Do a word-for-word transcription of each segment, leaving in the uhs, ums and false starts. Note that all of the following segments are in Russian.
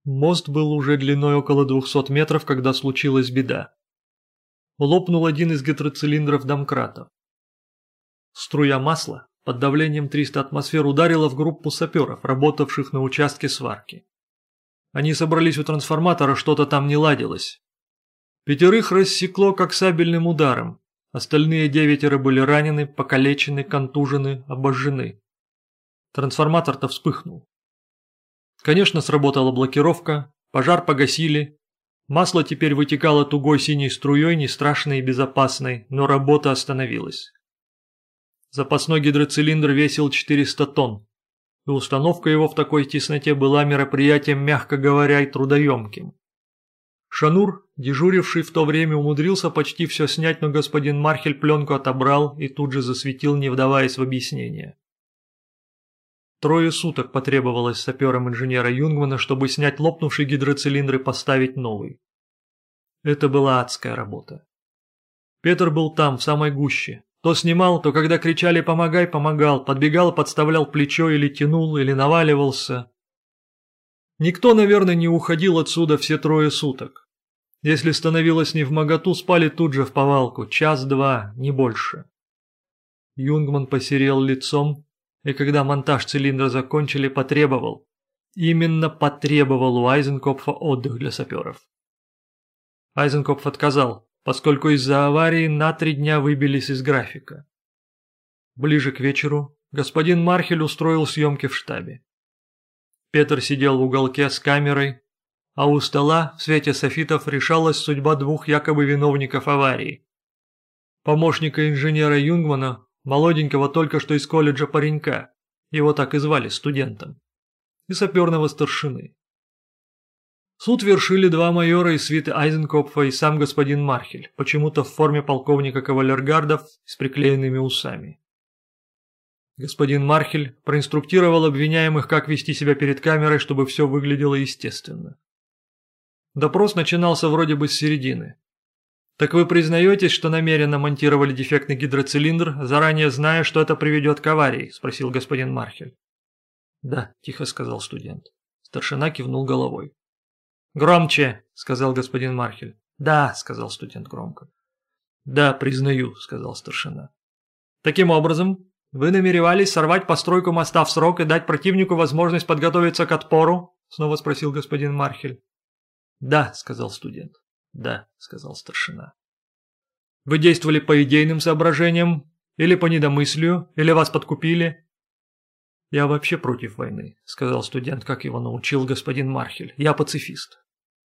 Мост был уже длиной около двухсот метров, когда случилась беда. Лопнул один из гидроцилиндров домкратов. Струя масла под давлением триста атмосфер ударила в группу саперов, работавших на участке сварки. Они собрались у трансформатора, что-то там не ладилось. Пятерых рассекло как сабельным ударом. Остальные девятеро были ранены, покалечены, контужены, обожжены. Трансформатор-то вспыхнул. Конечно, сработала блокировка, пожар погасили. Масло теперь вытекало тугой синей струей, не страшной и безопасной, но работа остановилась. Запасной гидроцилиндр весил четыреста тонн, и установка его в такой тесноте была мероприятием, мягко говоря, и трудоемким. Шанур, дежуривший в то время, умудрился почти все снять, но господин Мархель пленку отобрал и тут же засветил, не вдаваясь в объяснение. Трое суток потребовалось саперам инженера Юнгмана, чтобы снять лопнувший гидроцилиндр и поставить новый. Это была адская работа. Петр был там, в самой гуще. То снимал, то когда кричали «помогай», помогал, подбегал, подставлял плечо или тянул, или наваливался. Никто, наверное, не уходил отсюда все трое суток. Если становилось невмоготу, спали тут же в повалку, час-два, не больше. Юнгман посерел лицом, и когда монтаж цилиндра закончили, потребовал, именно потребовал у Айзенкопфа отдых для саперов. Айзенкопф отказал, поскольку из-за аварии на три дня выбились из графика. Ближе к вечеру господин Мархель устроил съемки в штабе. Петр сидел в уголке с камерой, а у стола в свете софитов решалась судьба двух якобы виновников аварии. Помощника инженера Юнгмана, молоденького только что из колледжа паренька, его так и звали студентом, и саперного старшины. Суд вершили два майора из свиты Айзенкопфа и сам господин Мархель, почему-то в форме полковника кавалергардов с приклеенными усами. Господин Мархель проинструктировал обвиняемых, как вести себя перед камерой, чтобы все выглядело естественно. Допрос начинался вроде бы с середины. «Так вы признаетесь, что намеренно монтировали дефектный гидроцилиндр, заранее зная, что это приведет к аварии?» – спросил господин Мархель. «Да», – тихо сказал студент. Старшина кивнул головой. «Громче!» – сказал господин Мархель. «Да», – сказал студент громко. «Да, признаю», – сказал старшина. «Таким образом, вы намеревались сорвать постройку моста в срок и дать противнику возможность подготовиться к отпору?» – снова спросил господин Мархель. «Да», – сказал студент. «Да», – сказал старшина. «Вы действовали по идейным соображениям, или по недомыслию, или вас подкупили?» «Я вообще против войны», – сказал студент, как его научил господин Мархель. «Я пацифист».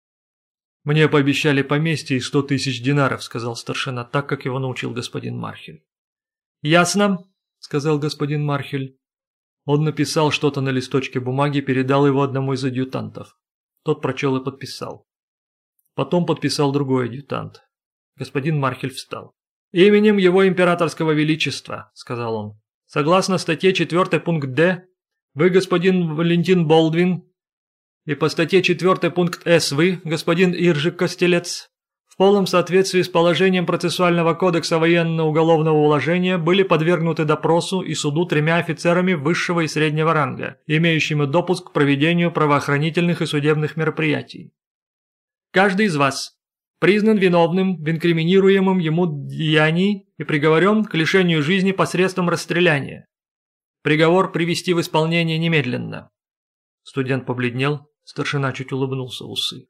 «Мне пообещали поместье и сто тысяч динаров», – сказал старшина, так, как его научил господин Мархель. «Ясно», – сказал господин Мархель. Он написал что-то на листочке бумаги и передал его одному из адъютантов. Тот прочел и подписал. Потом подписал другой адъютант. Господин Мархель встал. «Именем его императорского величества», – сказал он. «Согласно статье четвёртой пункт Д, вы, господин Валентин Болдвин, и по статье четвёртой пункт С вы, господин Иржик Костелец, в полном соответствии с положением процессуального кодекса военно-уголовного уложения были подвергнуты допросу и суду тремя офицерами высшего и среднего ранга, имеющими допуск к проведению правоохранительных и судебных мероприятий. Каждый из вас признан виновным в инкриминируемом ему деянии и приговорен к лишению жизни посредством расстреляния. Приговор привести в исполнение немедленно». Студент побледнел, старшина чуть улыбнулся в усы.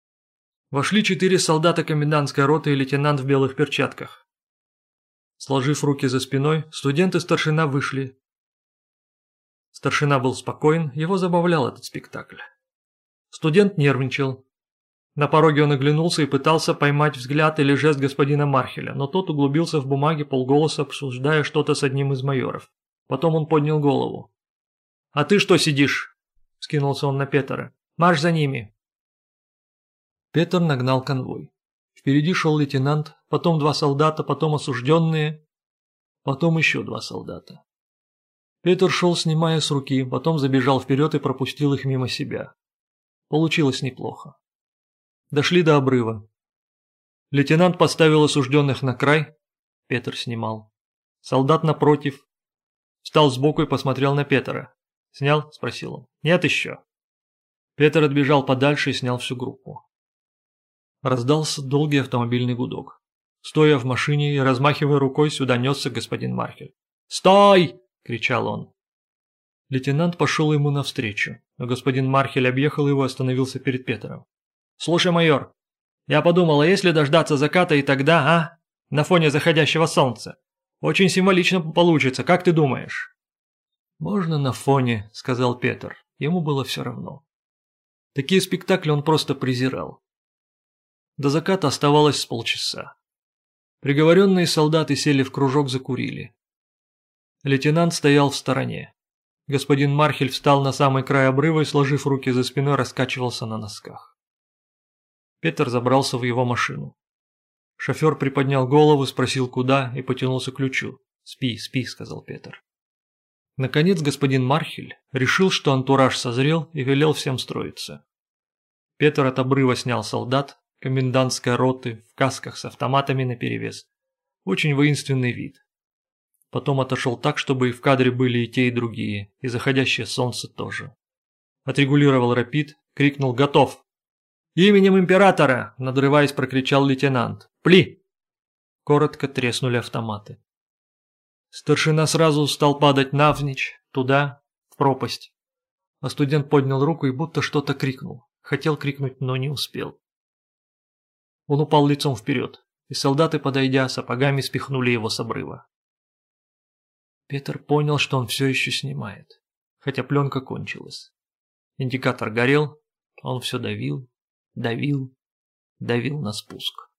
Вошли четыре солдата комендантской роты и лейтенант в белых перчатках. Сложив руки за спиной, студент и старшина вышли. Старшина был спокоен, его забавлял этот спектакль. Студент нервничал. На пороге он оглянулся и пытался поймать взгляд или жест господина Мархеля, но тот углубился в бумаги полголоса, обсуждая что-то с одним из майоров. Потом он поднял голову. «А ты что сидишь?» – скинулся он на Петра. «Марш за ними!» Петр нагнал конвой. Впереди шел лейтенант, потом два солдата, потом осужденные, потом еще два солдата. Петр шел, снимая с руки, потом забежал вперед и пропустил их мимо себя. Получилось неплохо. Дошли до обрыва. Лейтенант поставил осужденных на край, Петр снимал. Солдат напротив. Встал сбоку и посмотрел на Петра. «Снял?» – спросил он. «Нет еще». Петр отбежал подальше и снял всю группу. Раздался долгий автомобильный гудок. Стоя в машине и размахивая рукой, сюда несся господин Мархель. «Стой!» – кричал он. Лейтенант пошел ему навстречу, но господин Мархель объехал его и остановился перед Петром. «Слушай, майор, я подумал, а если дождаться заката и тогда, а? На фоне заходящего солнца. Очень символично получится, как ты думаешь?» «Можно на фоне», – сказал Петр. Ему было все равно. Такие спектакли он просто презирал. До заката оставалось с полчаса. Приговоренные солдаты сели в кружок, закурили. Лейтенант стоял в стороне. Господин Мархель встал на самый край обрыва и, сложив руки за спиной, раскачивался на носках. Петр забрался в его машину. Шофер приподнял голову, спросил куда и потянулся к ключу. «Спи, спи», — сказал Петр. Наконец господин Мархель решил, что антураж созрел, и велел всем строиться. Петр от обрыва снял солдат комендантской роты в касках с автоматами наперевес. Очень воинственный вид. Потом отошел так, чтобы и в кадре были и те, и другие, и заходящее солнце тоже. Отрегулировал рапид, крикнул «Готов!» «Именем императора!» – надрываясь, прокричал лейтенант. «Пли!» Коротко треснули автоматы. Старшина сразу стал падать навзничь, туда, в пропасть. А студент поднял руку и будто что-то крикнул. Хотел крикнуть, но не успел. Он упал лицом вперед, и солдаты, подойдя, сапогами спихнули его с обрыва. Петр понял, что он все еще снимает, хотя пленка кончилась. Индикатор горел, он все давил, давил, давил на спуск.